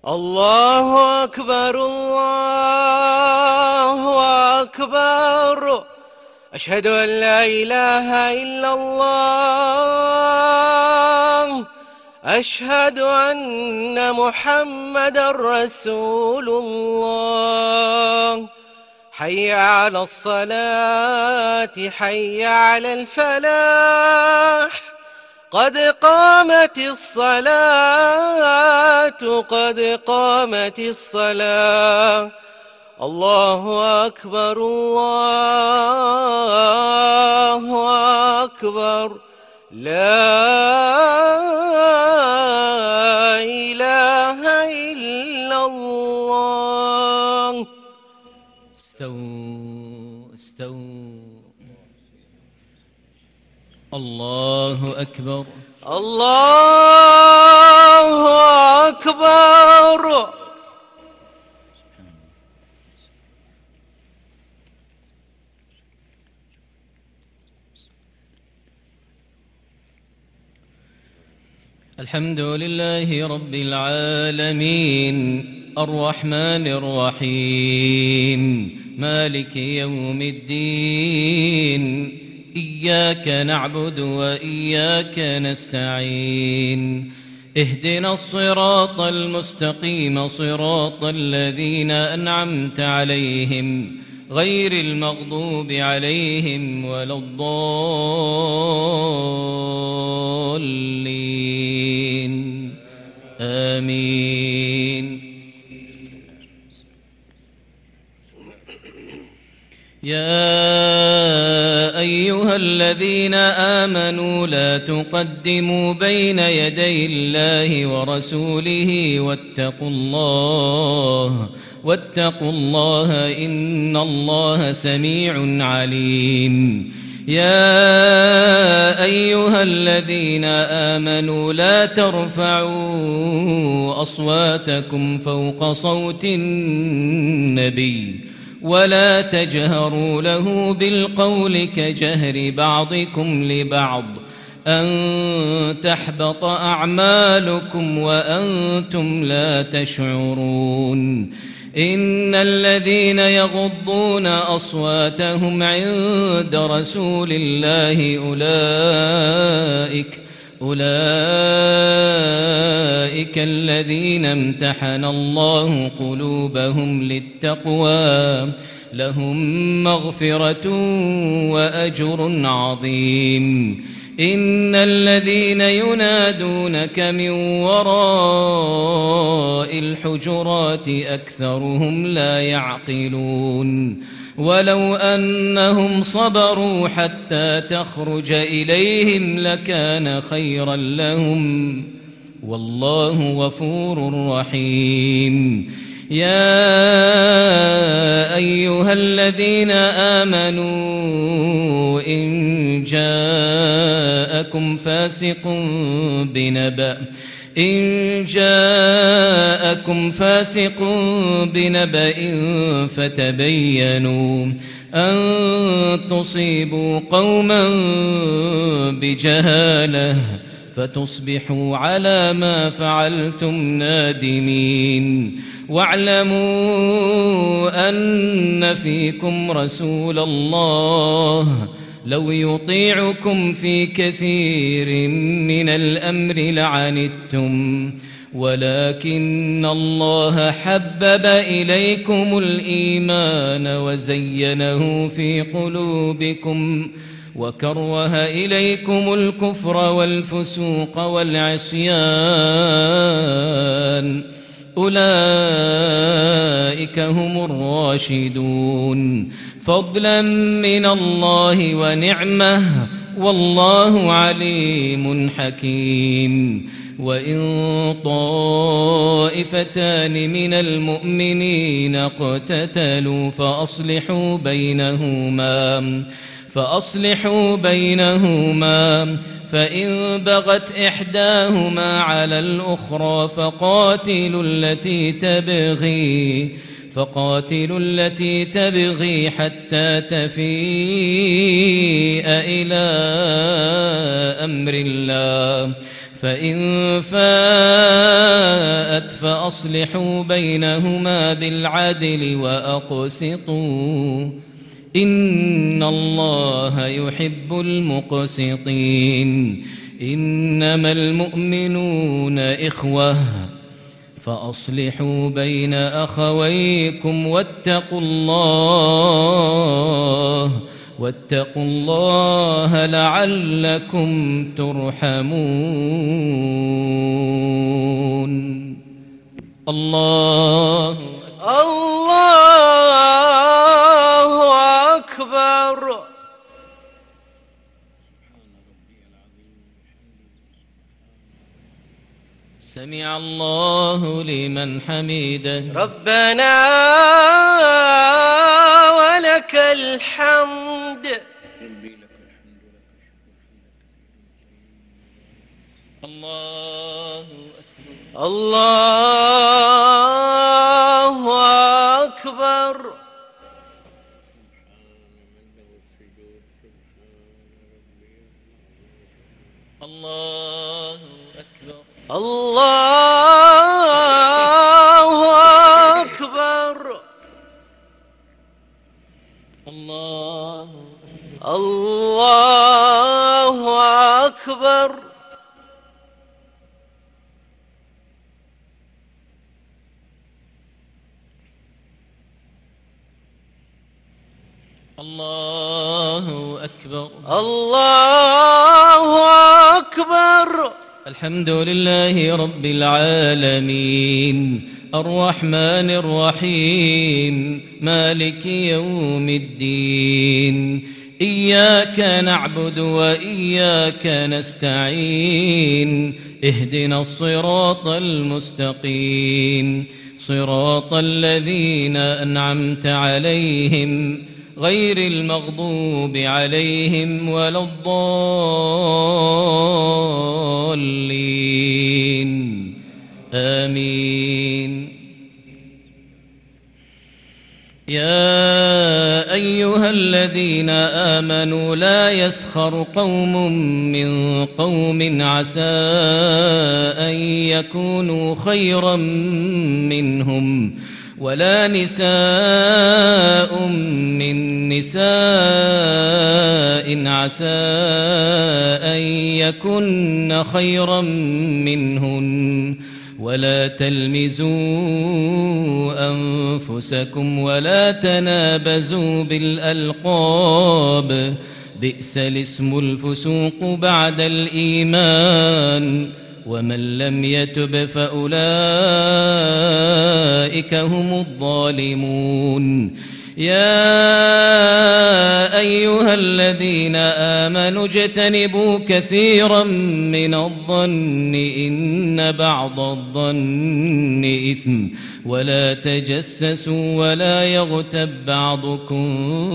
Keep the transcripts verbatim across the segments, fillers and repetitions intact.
الله أكبر الله أكبر. أشهد أن لا إله إلا الله. أشهد أن محمدًا رسول الله. حي على الصلاة حي على الفلاح. قد قامت الصلاة قد قامت الصلاة. الله أكبر الله أكبر. لا إله إلا الله. استووا استووا. الله أكبر الله أكبر. الحمد لله رب العالمين الرحمن الرحيم مالك يوم الدين. إياك نعبد وإياك نستعين. اهدنا الصراط المستقيم صراط الذين أنعمت عليهم غير المغضوب عليهم ولا الضالين. آمين. يا أيها الذين آمنوا لا تقدموا بين يدي الله ورسوله واتقوا الله واتقوا الله إن الله سميع عليم. يا أيها الذين آمنوا لا ترفعوا أصواتكم فوق صوت النبي ولا تجهروا له بالقول كجهر بعضكم لبعض أن تحبط أعمالكم وأنتم لا تشعرون. إن الذين يغضون أصواتهم عند رسول الله أولئك أولئك الذين امتحن الله قلوبهم للتقوى لهم مغفرة وأجر عظيم. إن الذين ينادونك من وراء الحجرات أكثرهم لا يعقلون. ولو أنهم صبروا حتى تخرج إليهم لكان خيرا لهم والله غفور رحيم. يا أيها الذين آمنوا إن جاءكم فاسق بنبأ إن جاءكم فاسق بنبأ فتبينوا أن تصيبوا قوما بجهالة فتصبحوا على ما فعلتم نادمين. واعلموا أن فيكم رسول الله لو يطيعكم في كثير من الأمر لعنتم ولكن الله حبب إليكم الإيمان وزينه في قلوبكم وكره إليكم الكفر والفسوق والعصيان أولئك هم الراشدون فضلا من الله ونعمه والله عليم حكيم. وإن طائفتان من المؤمنين اقتتلوا فأصلحوا بينهما فأصلحوا بينهما فإن بغت إحداهما على الأخرى فقاتلوا التي تبغي فقاتلوا التي تبغي حتى تفيء إلى أمر الله فإن فاءت فأصلحوا بينهما بالعدل وأقسطوا إن الله يحب المقسطين إنما المؤمنون إخوة فأصلحوا بين أخويكم واتقوا الله واتقوا الله لعلكم ترحمون. الله الله أكبر. سمع الله لمن حمده. ربنا ولك الحمد. الله الله أكبر. الله أكبر. الله أكبر. الله الله أكبر. الله أكبر. الله أكبر. الحمد لله رب العالمين الرحمن الرحيم مالك يوم الدين إياك نعبد وإياك نستعين اهدنا الصراط المستقيم صراط الذين أنعمت عليهم غير المغضوب عليهم ولا الضالين آمين. يا أيها الذين آمنوا لا يسخر قوم من قوم عسى أن يكونوا خيرا منهم ولا نساء من نساء عسى أن يكن خيرا منهن ولا تلمزوا أنفسكم ولا تنابزوا بالألقاب بئس الاسم الفسوق بعد الإيمان ومن لم يتب فأولئك هم الظالمون. يا أيها الذين آمنوا اجتنبوا كثيرا من الظن إن بعض الظن إثم ولا تجسسوا ولا يغتب بعضكم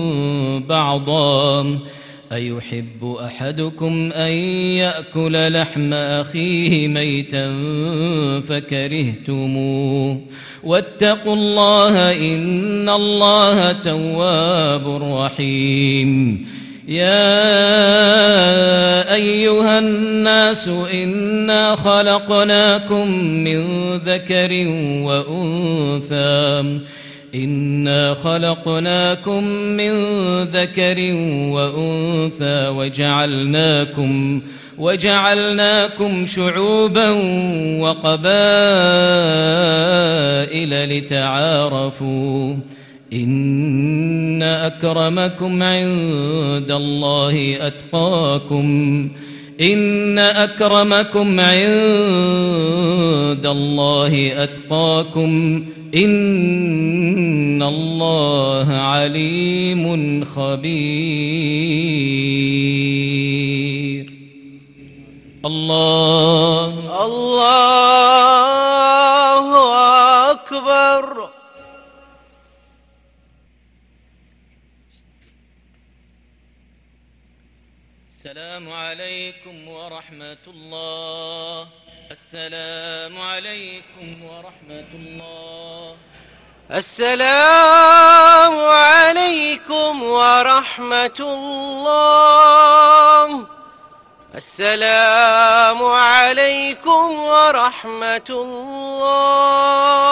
بعضا أيحب أحدكم أن يأكل لحم أخيه ميتا فكرهتموه واتقوا الله إن الله تواب رحيم. يا أيها الناس إنا خلقناكم من ذكر وأنثى إنا خلقناكم من ذكر وأنثى وجعلناكم وجعلناكم شعوبا وقبائل لتعارفوا إن أكرمكم عند الله أتقاكم إن أكرمكم عند الله أتقاكم إن الله عليم خبير. الله الله أكبر. السلام عليكم ورحمة الله. السلام عليكم ورحمة الله. السلام عليكم ورحمة الله. السلام عليكم ورحمة الله.